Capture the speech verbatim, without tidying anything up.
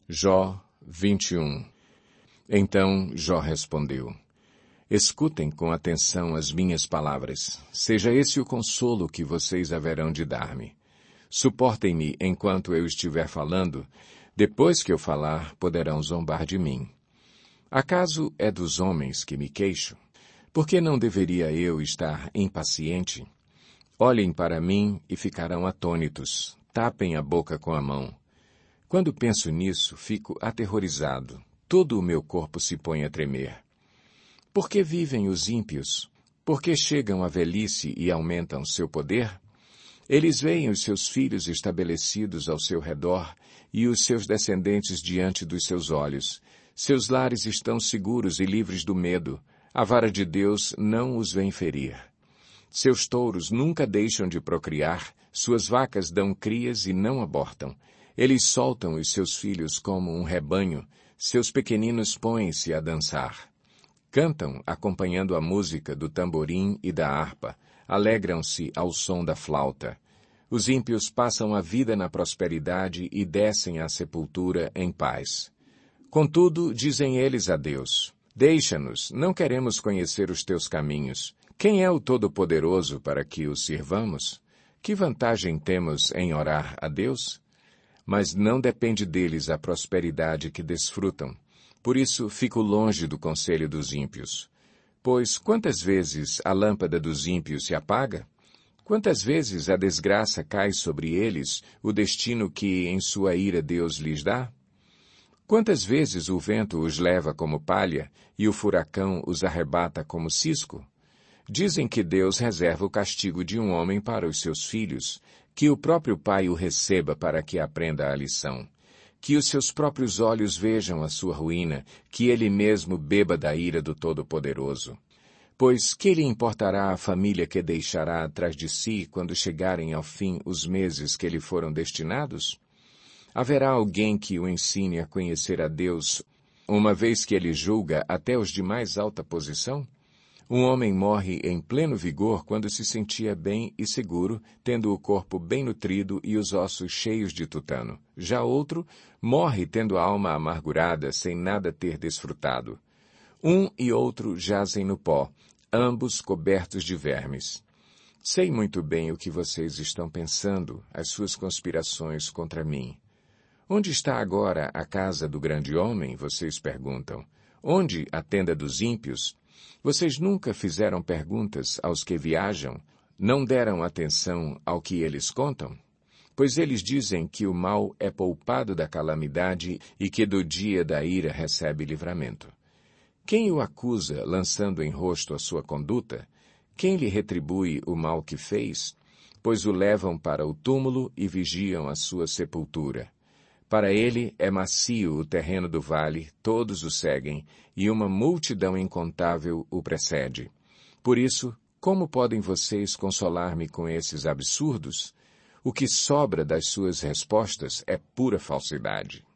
Jó vinte e um. Então Jó respondeu: Escutem com atenção as minhas palavras. Seja esse o consolo que vocês haverão de dar-me. Suportem-me enquanto eu estiver falando. Depois que eu falar, poderão zombar de mim. Acaso é dos homens que me queixo? Por que não deveria eu estar impaciente? Olhem para mim e ficarão atônitos. Tapem a boca com a mão. Quando penso nisso, fico aterrorizado. Todo o meu corpo se põe a tremer. Por que vivem os ímpios? Por que chegam à velhice e aumentam seu poder? Eles veem os seus filhos estabelecidos ao seu redor e os seus descendentes diante dos seus olhos. Seus lares estão seguros e livres do medo. A vara de Deus não os vem ferir. Seus touros nunca deixam de procriar, suas vacas dão crias e não abortam. Eles soltam os seus filhos como um rebanho, seus pequeninos põem-se a dançar. Cantam acompanhando a música do tamborim e da harpa, alegram-se ao som da flauta. Os ímpios passam a vida na prosperidade e descem à sepultura em paz. Contudo, dizem eles a Deus: Deixa-nos, não queremos conhecer os teus caminhos. Quem é o Todo-Poderoso para que o sirvamos? Que vantagem temos em orar a Deus? Mas não depende deles a prosperidade que desfrutam. Por isso, fico longe do conselho dos ímpios. Pois quantas vezes a lâmpada dos ímpios se apaga? Quantas vezes a desgraça cai sobre eles, o destino que em sua ira Deus lhes dá? Quantas vezes o vento os leva como palha e o furacão os arrebata como cisco? Dizem que Deus reserva o castigo de um homem para os seus filhos, que o próprio pai o receba para que aprenda a lição, que os seus próprios olhos vejam a sua ruína, que ele mesmo beba da ira do Todo-Poderoso. Pois que lhe importará a família que deixará atrás de si quando chegarem ao fim os meses que lhe foram destinados? Haverá alguém que o ensine a conhecer a Deus, uma vez que ele julga até os de mais alta posição? Um homem morre em pleno vigor quando se sentia bem e seguro, tendo o corpo bem nutrido e os ossos cheios de tutano. Já outro morre tendo a alma amargurada, sem nada ter desfrutado. Um e outro jazem no pó, ambos cobertos de vermes. Sei muito bem o que vocês estão pensando, as suas conspirações contra mim. Onde está agora a casa do grande homem? Vocês perguntam. Onde a tenda dos ímpios? Vocês nunca fizeram perguntas aos que viajam? Não deram atenção ao que eles contam? Pois eles dizem que o mal é poupado da calamidade e que do dia da ira recebe livramento. Quem o acusa, lançando em rosto a sua conduta? Quem lhe retribui o mal que fez? Pois o levam para o túmulo e vigiam a sua sepultura. Para ele é macio o terreno do vale, todos o seguem, e uma multidão incontável o precede. Por isso, como podem vocês consolar-me com esses absurdos? O que sobra das suas respostas é pura falsidade.